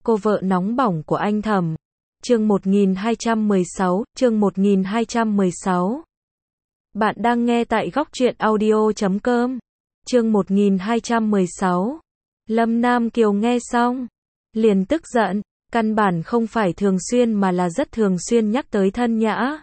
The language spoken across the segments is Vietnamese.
Cô vợ nóng bỏng của anh Thẩm. Chương 1216. Bạn đang nghe tại góc truyện audio.com. Chương 1216. Lâm Nam Kiều nghe xong, liền tức giận, căn bản không phải thường xuyên mà là rất thường xuyên nhắc tới Thân Nhã.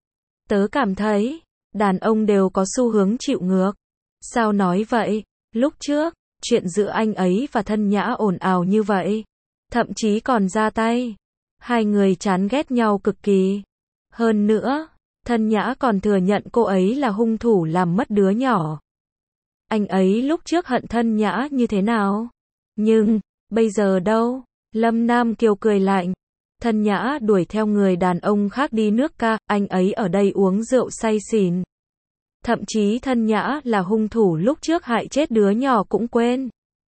Tớ cảm thấy, đàn ông đều có xu hướng chịu ngược. Sao nói vậy? Lúc trước, chuyện giữa anh ấy và Thân Nhã ồn ào như vậy. Thậm chí còn ra tay. Hai người chán ghét nhau cực kỳ. Hơn nữa, Thân Nhã còn thừa nhận cô ấy là hung thủ làm mất đứa nhỏ. Anh ấy lúc trước hận Thân Nhã như thế nào? Nhưng, bây giờ đâu? Lâm Nam Kiều cười lạnh. Thân Nhã đuổi theo người đàn ông khác đi nước ca, anh ấy ở đây uống rượu say xỉn. Thậm chí Thân Nhã là hung thủ lúc trước hại chết đứa nhỏ cũng quên.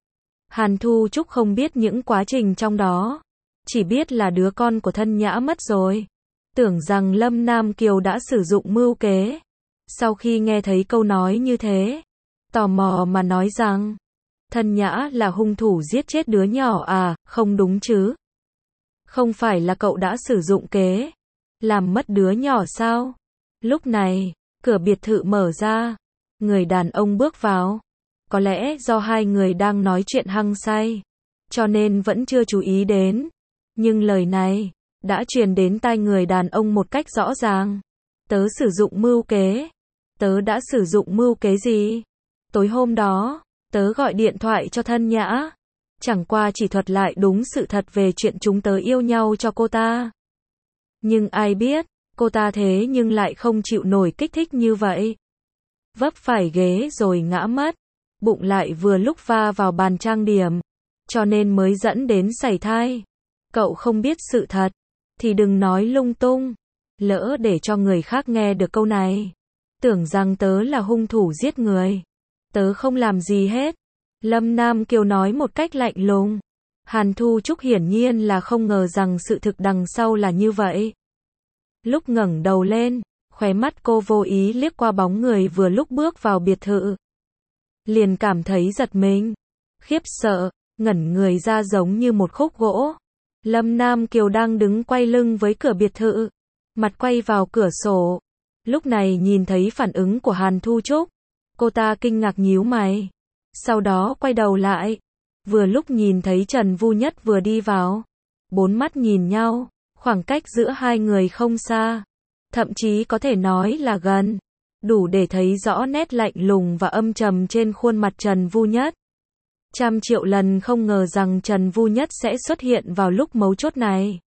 Hàn Thu Trúc không biết những quá trình trong đó. Chỉ biết là đứa con của Thân Nhã mất rồi. Tưởng rằng Lâm Nam Kiều đã sử dụng mưu kế. Sau khi nghe thấy câu nói như thế, tò mò mà nói rằng, Thân Nhã là hung thủ giết chết đứa nhỏ à, không đúng chứ? Không phải là cậu đã sử dụng kế, làm mất đứa nhỏ sao? Lúc này, cửa biệt thự mở ra, người đàn ông bước vào. Có lẽ do hai người đang nói chuyện hăng say, cho nên vẫn chưa chú ý đến. Nhưng lời này, đã truyền đến tai người đàn ông một cách rõ ràng. Tớ sử dụng mưu kế. Tớ đã sử dụng mưu kế gì? Tối hôm đó, tớ gọi điện thoại cho Thân Nhã. Chẳng qua chỉ thuật lại đúng sự thật về chuyện chúng tớ yêu nhau cho cô ta. Nhưng ai biết, cô ta thế nhưng lại không chịu nổi kích thích như vậy. Vấp phải ghế rồi ngã mất. Bụng lại vừa lúc va vào bàn trang điểm. Cho nên mới dẫn đến sảy thai. Cậu không biết sự thật, thì đừng nói lung tung. Lỡ để cho người khác nghe được câu này, tưởng rằng tớ là hung thủ giết người. Tớ không làm gì hết. Lâm Nam Kiều nói một cách lạnh lùng. Hàn Thu Trúc hiển nhiên là không ngờ rằng sự thực đằng sau là như vậy. Lúc ngẩng đầu lên, khóe mắt cô vô ý liếc qua bóng người vừa lúc bước vào biệt thự. Liền cảm thấy giật mình, khiếp sợ, ngẩn người ra giống như một khúc gỗ. Lâm Nam Kiều đang đứng quay lưng với cửa biệt thự, mặt quay vào cửa sổ. Lúc này nhìn thấy phản ứng của Hàn Thu Trúc, cô ta kinh ngạc nhíu mày. Sau đó quay đầu lại, vừa lúc nhìn thấy Trần Vu Nhất vừa đi vào. Bốn mắt nhìn nhau, khoảng cách giữa hai người không xa, thậm chí có thể nói là gần, đủ để thấy rõ nét lạnh lùng và âm trầm trên khuôn mặt Trần Vu Nhất. Trăm triệu lần không ngờ rằng Trần Vu Nhất sẽ xuất hiện vào lúc mấu chốt này.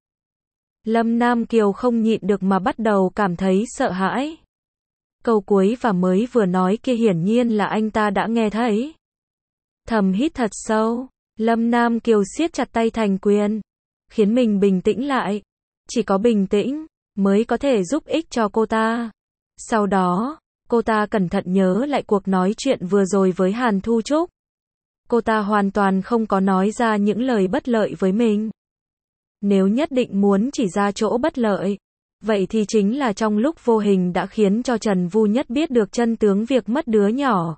Lâm Nam Kiều không nhịn được mà bắt đầu cảm thấy sợ hãi. Câu cuối và mới vừa nói kia hiển nhiên là anh ta đã nghe thấy. Thầm hít thật sâu, Lâm Nam Kiều siết chặt tay thành quyền, khiến mình bình tĩnh lại. Chỉ có bình tĩnh mới có thể giúp ích cho cô ta. Sau đó, cô ta cẩn thận nhớ lại cuộc nói chuyện vừa rồi với Hàn Thu Trúc. Cô ta hoàn toàn không có nói ra những lời bất lợi với mình. Nếu nhất định muốn chỉ ra chỗ bất lợi, vậy thì chính là trong lúc vô hình đã khiến cho Trần Vu Nhất biết được chân tướng việc mất đứa nhỏ.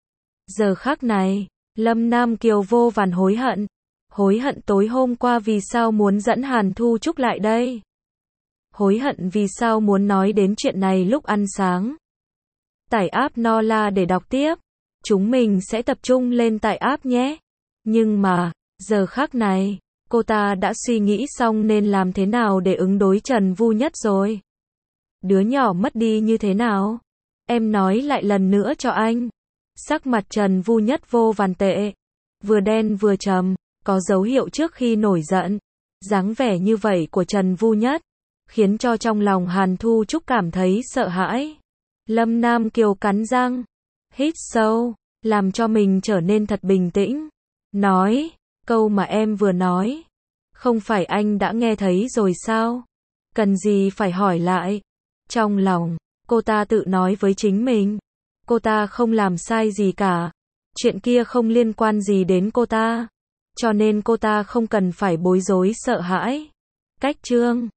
Giờ khắc này, Lâm Nam Kiều vô vàn hối hận. Hối hận tối hôm qua vì sao muốn dẫn Hàn Thu Trúc lại đây. Hối hận vì sao muốn nói đến chuyện này lúc ăn sáng. Tải app Nola để đọc tiếp. Chúng mình sẽ tập trung lên tải app nhé. Nhưng mà, giờ khắc này, cô ta đã suy nghĩ xong nên làm thế nào để ứng đối Trần Vu Nhất rồi. Đứa nhỏ mất đi như thế nào? Em nói lại lần nữa cho anh. Sắc mặt Trần Vu Nhất vô vàn tệ. Vừa đen vừa trầm, có dấu hiệu trước khi nổi giận. Dáng vẻ như vậy của Trần Vu Nhất, khiến cho trong lòng Hàn Thu Trúc cảm thấy sợ hãi. Lâm Nam Kiều cắn răng, hít sâu, làm cho mình trở nên thật bình tĩnh. Nói, câu mà em vừa nói, không phải anh đã nghe thấy rồi sao? Cần gì phải hỏi lại? Trong lòng, cô ta tự nói với chính mình. Cô ta không làm sai gì cả. Chuyện kia không liên quan gì đến cô ta. Cho nên cô ta không cần phải bối rối sợ hãi. Cách chương